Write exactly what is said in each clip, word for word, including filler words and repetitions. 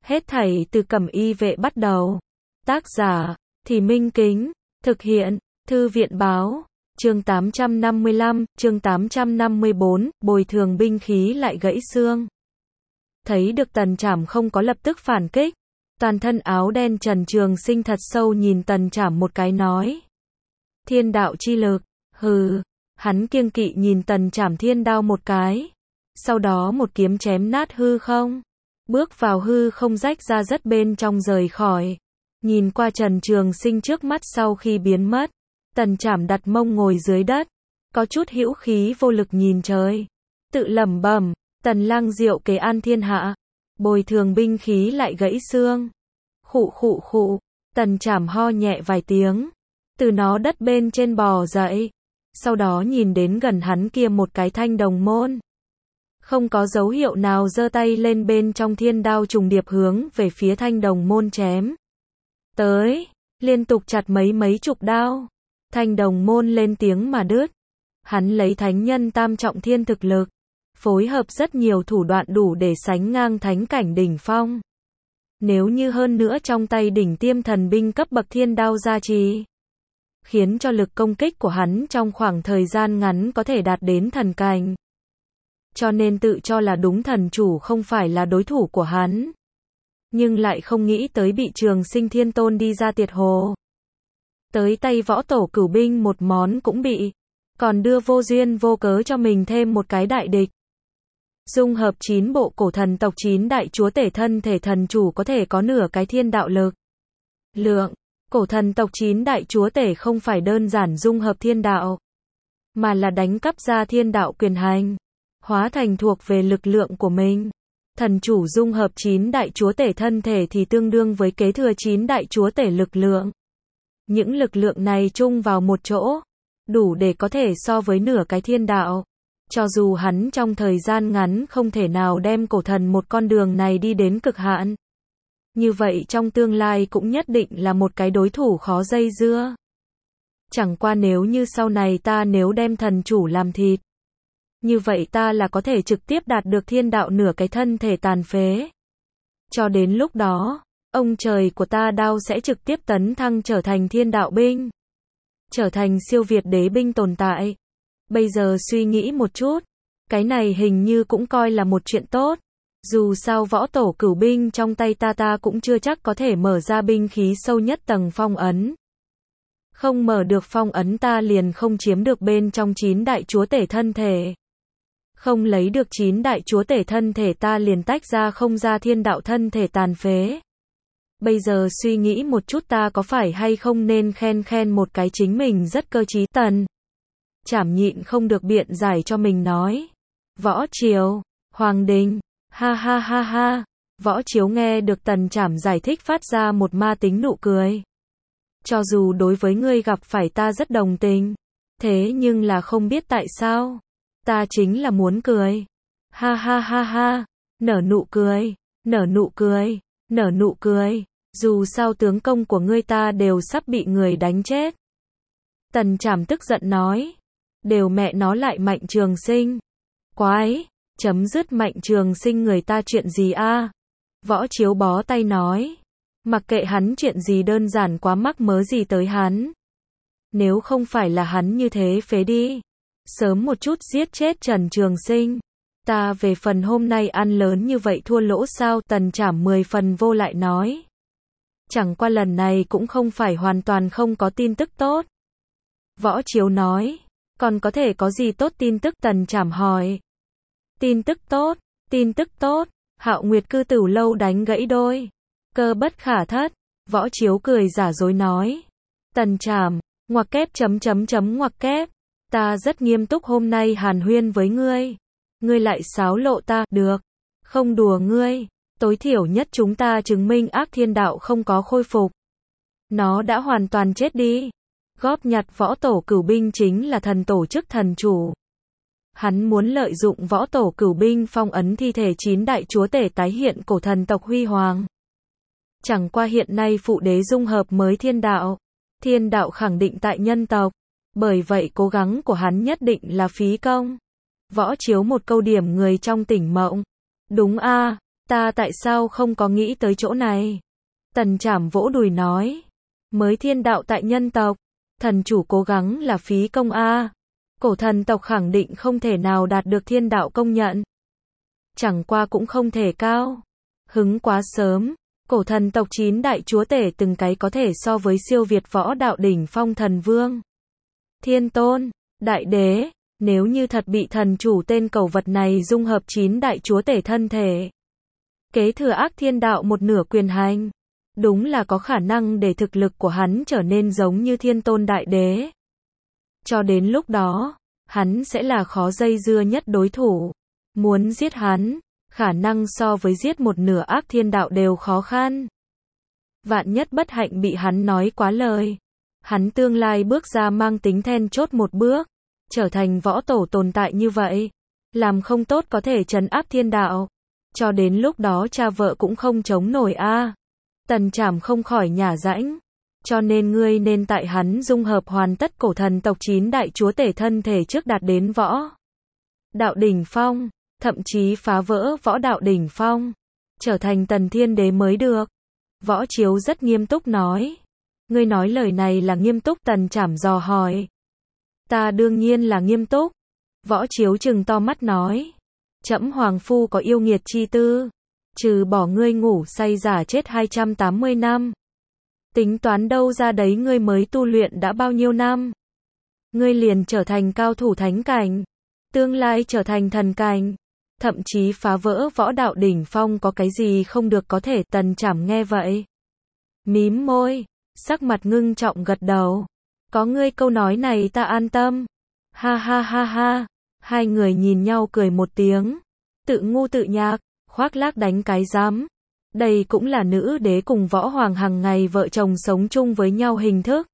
Hết thảy từ Cẩm Y Vệ bắt đầu. Tác giả, Thì Minh Kính. Thực hiện, Thư viện Báo. Chương tám trăm năm mươi lăm, chương tám trăm năm mươi bốn, bồi thường binh khí lại gãy xương. Thấy được Tần Trảm không có lập tức phản kích. Toàn thân áo đen Trần Trường Sinh thật sâu nhìn Tần Trảm một cái nói. Thiên đạo chi lực, hừ. Hắn kiêng kỵ nhìn Tần Trảm thiên đao một cái. Sau đó một kiếm chém nát hư không. Bước vào hư không rách ra rất bên trong rời khỏi. Nhìn qua Trần Trường Sinh trước mắt sau khi biến mất. Tần Trảm đặt mông ngồi dưới đất. Có chút hữu khí vô lực nhìn trời. Tự lẩm bẩm, Tần Lang diệu kế an thiên hạ. Bồi thường binh khí lại gãy xương. Khụ khụ khụ. Tần Trảm ho nhẹ vài tiếng. Từ nó đất bên trên bò dậy. Sau đó nhìn đến gần hắn kia một cái thanh đồng môn. Không có dấu hiệu nào giơ tay lên bên trong thiên đao trùng điệp hướng về phía thanh đồng môn chém. Tới, liên tục chặt mấy mấy chục đao. Thanh đồng môn lên tiếng mà đứt. Hắn lấy thánh nhân tam trọng thiên thực lực. Phối hợp rất nhiều thủ đoạn đủ để sánh ngang thánh cảnh đỉnh phong. Nếu như hơn nữa trong tay đỉnh tiêm thần binh cấp bậc thiên đao gia trì. Khiến cho lực công kích của hắn trong khoảng thời gian ngắn có thể đạt đến thần cảnh. Cho nên tự cho là đúng thần chủ không phải là đối thủ của hắn. Nhưng lại không nghĩ tới bị Trường Sinh Thiên Tôn đi ra tiệt hồ. Tới tay võ tổ cửu binh một món cũng bị. Còn đưa vô duyên vô cớ cho mình thêm một cái đại địch. Dung hợp chín bộ cổ thần tộc chín đại chúa tể thân thể thần chủ có thể có nửa cái thiên đạo lực. Lượng. Cổ thần tộc chín đại chúa tể không phải đơn giản dung hợp thiên đạo. Mà là đánh cắp ra thiên đạo quyền hành. Hóa thành thuộc về lực lượng của mình. Thần chủ dung hợp chín đại chúa tể thân thể thì tương đương với kế thừa chín đại chúa tể lực lượng. Những lực lượng này chung vào một chỗ. Đủ để có thể so với nửa cái thiên đạo. Cho dù hắn trong thời gian ngắn không thể nào đem cổ thần một con đường này đi đến cực hạn. Như vậy trong tương lai cũng nhất định là một cái đối thủ khó dây dưa. Chẳng qua nếu như sau này ta nếu đem thần chủ làm thịt. Như vậy ta là có thể trực tiếp đạt được thiên đạo nửa cái thân thể tàn phế. Cho đến lúc đó, ông trời của ta đao sẽ trực tiếp tấn thăng trở thành thiên đạo binh. Trở thành siêu việt đế binh tồn tại. Bây giờ suy nghĩ một chút. Cái này hình như cũng coi là một chuyện tốt. Dù sao võ tổ cửu binh trong tay ta ta cũng chưa chắc có thể mở ra binh khí sâu nhất tầng phong ấn. Không mở được phong ấn ta liền không chiếm được bên trong chín đại chúa tể thân thể. Không lấy được chín đại chúa tể thân thể ta liền tách ra không ra thiên đạo thân thể tàn phế. Bây giờ suy nghĩ một chút ta có phải hay không nên khen khen một cái chính mình rất cơ trí. Tần Trảm nhịn không được biện giải cho mình nói. Võ Chiếu, Hoàng Đình, ha ha ha ha. Võ Chiếu nghe được Tần Trảm giải thích phát ra một ma tính nụ cười. Cho dù đối với ngươi gặp phải ta rất đồng tình. Thế nhưng là không biết tại sao. Ta chính là muốn cười. Ha ha ha ha. Nở nụ cười, nở nụ cười, nở nụ cười. Dù sao tướng công của ngươi ta đều sắp bị người đánh chết. Tần Trảm tức giận nói. Đều mẹ nó lại Mạnh Trường Sinh. Quái, chấm dứt Mạnh Trường Sinh người ta chuyện gì a? Võ Chiếu bó tay nói. Mặc kệ hắn chuyện gì đơn giản quá mắc mớ gì tới hắn. Nếu không phải là hắn như thế phế đi. Sớm một chút giết chết Trần Trường Sinh. Ta về phần hôm nay ăn lớn như vậy thua lỗ sao? Tần Trảm mười phần vô lại nói. Chẳng qua lần này cũng không phải hoàn toàn không có tin tức tốt. Võ Chiếu nói. Còn có thể có gì tốt tin tức? Tần Trảm hỏi. Tin tức tốt, tin tức tốt. Hạo Nguyệt Cư Tửu Lâu đánh gãy đôi. Cơ bất khả thất. Võ Chiếu cười giả dối nói. Tần Trảm, ngoặc kép chấm chấm chấm ngoặc kép. Ta rất nghiêm túc hôm nay hàn huyên với ngươi. Ngươi lại xáo lộ ta, được. Không đùa ngươi. Tối thiểu nhất chúng ta chứng minh ác thiên đạo không có khôi phục. Nó đã hoàn toàn chết đi. Góp nhặt võ tổ cửu binh chính là thần tổ chức thần chủ. Hắn muốn lợi dụng võ tổ cửu binh phong ấn thi thể chín đại chúa tể tái hiện cổ thần tộc huy hoàng. Chẳng qua hiện nay phụ đế dung hợp mới thiên đạo. Thiên đạo khẳng định tại nhân tộc. Bởi vậy cố gắng của hắn nhất định là phí công. Võ Chiếu một câu điểm người trong tỉnh mộng. Đúng a, Ta tại sao không có nghĩ tới chỗ này? Tần Trảm vỗ đùi nói. Mới thiên đạo tại nhân tộc, thần chủ cố gắng là phí công a. Cổ thần tộc khẳng định không thể nào đạt được thiên đạo công nhận. Chẳng qua cũng không thể cao. Hứng quá sớm, cổ thần tộc chín đại chúa tể từng cái có thể so với siêu việt võ đạo đỉnh phong thần vương. Thiên tôn, đại đế, nếu như thật bị thần chủ tên cẩu vật này dung hợp chín đại chúa tể thân thể. Kế thừa ác thiên đạo một nửa quyền hành. Đúng là có khả năng để thực lực của hắn trở nên giống như thiên tôn đại đế. Cho đến lúc đó, hắn sẽ là khó dây dưa nhất đối thủ. Muốn giết hắn, khả năng so với giết một nửa ác thiên đạo đều khó khăn. Vạn nhất bất hạnh bị hắn nói quá lời. Hắn tương lai bước ra mang tính then chốt một bước, trở thành võ tổ tồn tại như vậy. Làm không tốt có thể trấn áp thiên đạo. Cho đến lúc đó cha vợ cũng không chống nổi a. Tần Trảm không khỏi nhả rãnh. Cho nên ngươi nên tại hắn dung hợp hoàn tất cổ thần tộc chín đại chúa tể thân thể trước đạt đến võ đạo đỉnh phong, thậm chí phá vỡ võ đạo đỉnh phong, trở thành tần thiên đế mới được. Võ Chiếu rất nghiêm túc nói. Ngươi nói lời này là nghiêm túc? Tần Trảm dò hỏi. Ta đương nhiên là nghiêm túc. Võ Chiếu trừng to mắt nói. Trẫm hoàng phu có yêu nghiệt chi tư. Trừ bỏ ngươi ngủ say giả chết hai trăm tám mươi năm. Tính toán đâu ra đấy ngươi mới tu luyện đã bao nhiêu năm. Ngươi liền trở thành cao thủ thánh cảnh. Tương lai trở thành thần cảnh. Thậm chí phá vỡ võ đạo đỉnh phong có cái gì không được có thể. Tần Trảm nghe vậy. Mím môi. Sắc mặt ngưng trọng gật đầu. Có ngươi câu nói này ta an tâm. Ha ha ha ha. Hai người nhìn nhau cười một tiếng. Tự ngu tự nhạc. Khoác lác đánh cái giám. Đây cũng là nữ đế cùng võ hoàng hàng ngày vợ chồng sống chung với nhau hình thức.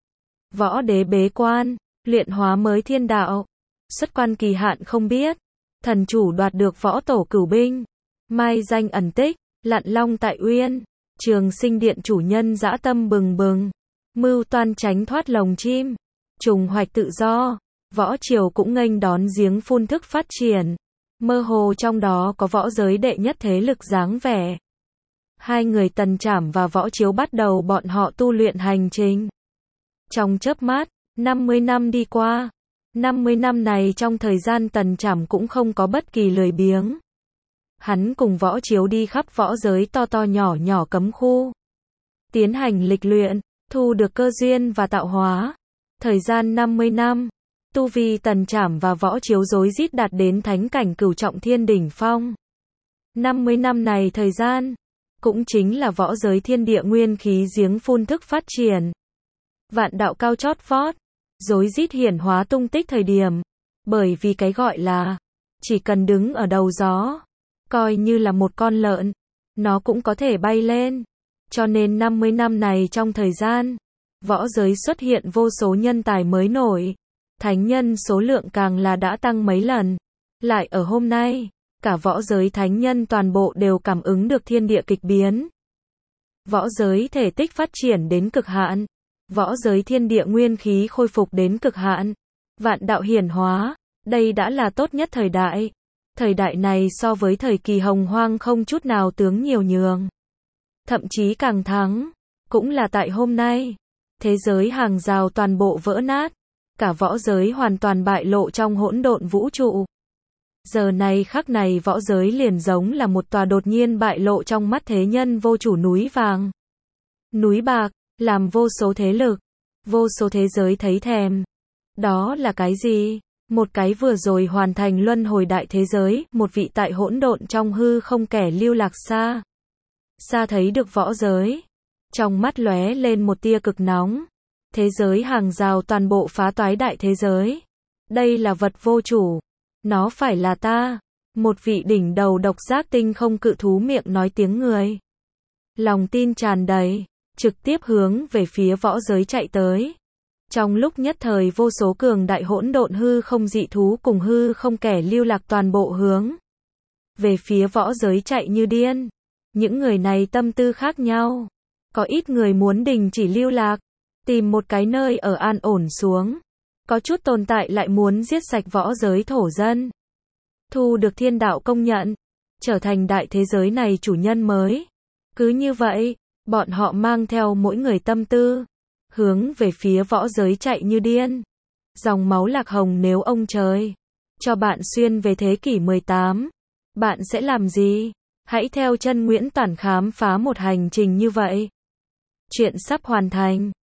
Võ đế bế quan, luyện hóa mới thiên đạo. Xuất quan kỳ hạn không biết. Thần chủ đoạt được võ tổ cửu binh. Mai danh ẩn tích, lặn long tại uyên. Trường Sinh Điện chủ nhân dã tâm bừng bừng. Mưu toan tránh thoát lồng chim. Trùng hoạch tự do. Võ triều cũng nghênh đón giếng phun thức phát triển. Mơ hồ trong đó có võ giới đệ nhất thế lực dáng vẻ. Hai người Tần Trảm và Võ Chiếu bắt đầu bọn họ tu luyện hành trình. Trong chớp mắt, năm mươi năm đi qua. năm mươi năm này trong thời gian Tần Trảm cũng không có bất kỳ lười biếng. Hắn cùng Võ Chiếu đi khắp võ giới to to nhỏ nhỏ cấm khu. Tiến hành lịch luyện, thu được cơ duyên và tạo hóa. Thời gian năm mươi năm. Tu vi Tần Trảm và Võ Chiếu rối rít đạt đến thánh cảnh cửu trọng thiên đỉnh phong. năm mươi năm này thời gian, cũng chính là võ giới thiên địa nguyên khí giếng phun thức phát triển. Vạn đạo cao chót vót, rối rít hiển hóa tung tích thời điểm. Bởi vì cái gọi là, chỉ cần đứng ở đầu gió, coi như là một con lợn, nó cũng có thể bay lên. Cho nên năm mươi năm này trong thời gian, võ giới xuất hiện vô số nhân tài mới nổi. Thánh nhân số lượng càng là đã tăng mấy lần. Lại ở hôm nay, cả võ giới thánh nhân toàn bộ đều cảm ứng được thiên địa kịch biến. Võ giới thể tích phát triển đến cực hạn. Võ giới thiên địa nguyên khí khôi phục đến cực hạn. Vạn đạo hiển hóa, đây đã là tốt nhất thời đại. Thời đại này so với thời kỳ hồng hoang không chút nào tướng nhiều nhường. Thậm chí càng thắng. Cũng là tại hôm nay. Thế giới hàng rào toàn bộ vỡ nát. Cả võ giới hoàn toàn bại lộ trong hỗn độn vũ trụ. Giờ này khắc này võ giới liền giống là một tòa đột nhiên bại lộ trong mắt thế nhân vô chủ núi vàng. Núi bạc, làm vô số thế lực, vô số thế giới thấy thèm. Đó là cái gì? Một cái vừa rồi hoàn thành luân hồi đại thế giới, một vị tại hỗn độn trong hư không kẻ lưu lạc xa. Xa thấy được võ giới. Trong mắt lóe lên một tia cực nóng. Thế giới hàng rào toàn bộ phá toái đại thế giới. Đây là vật vô chủ. Nó phải là ta. Một vị đỉnh đầu độc giác tinh không cự thú miệng nói tiếng người. Lòng tin tràn đầy, trực tiếp hướng về phía võ giới chạy tới. Trong lúc nhất thời vô số cường đại hỗn độn hư không dị thú cùng hư không kẻ lưu lạc toàn bộ hướng về phía võ giới chạy như điên. Những người này tâm tư khác nhau. Có ít người muốn đình chỉ lưu lạc, tìm một cái nơi ở an ổn xuống. Có chút tồn tại lại muốn giết sạch võ giới thổ dân. Thu được thiên đạo công nhận. trở thành đại thế giới này chủ nhân mới. Cứ như vậy, bọn họ mang theo mỗi người tâm tư, hướng về phía võ giới chạy như điên. Dòng máu Lạc Hồng, nếu ông trời cho bạn xuyên về thế kỷ mười tám, bạn sẽ làm gì? Hãy theo chân Nguyễn Toản khám phá một hành trình như vậy. Chuyện sắp hoàn thành.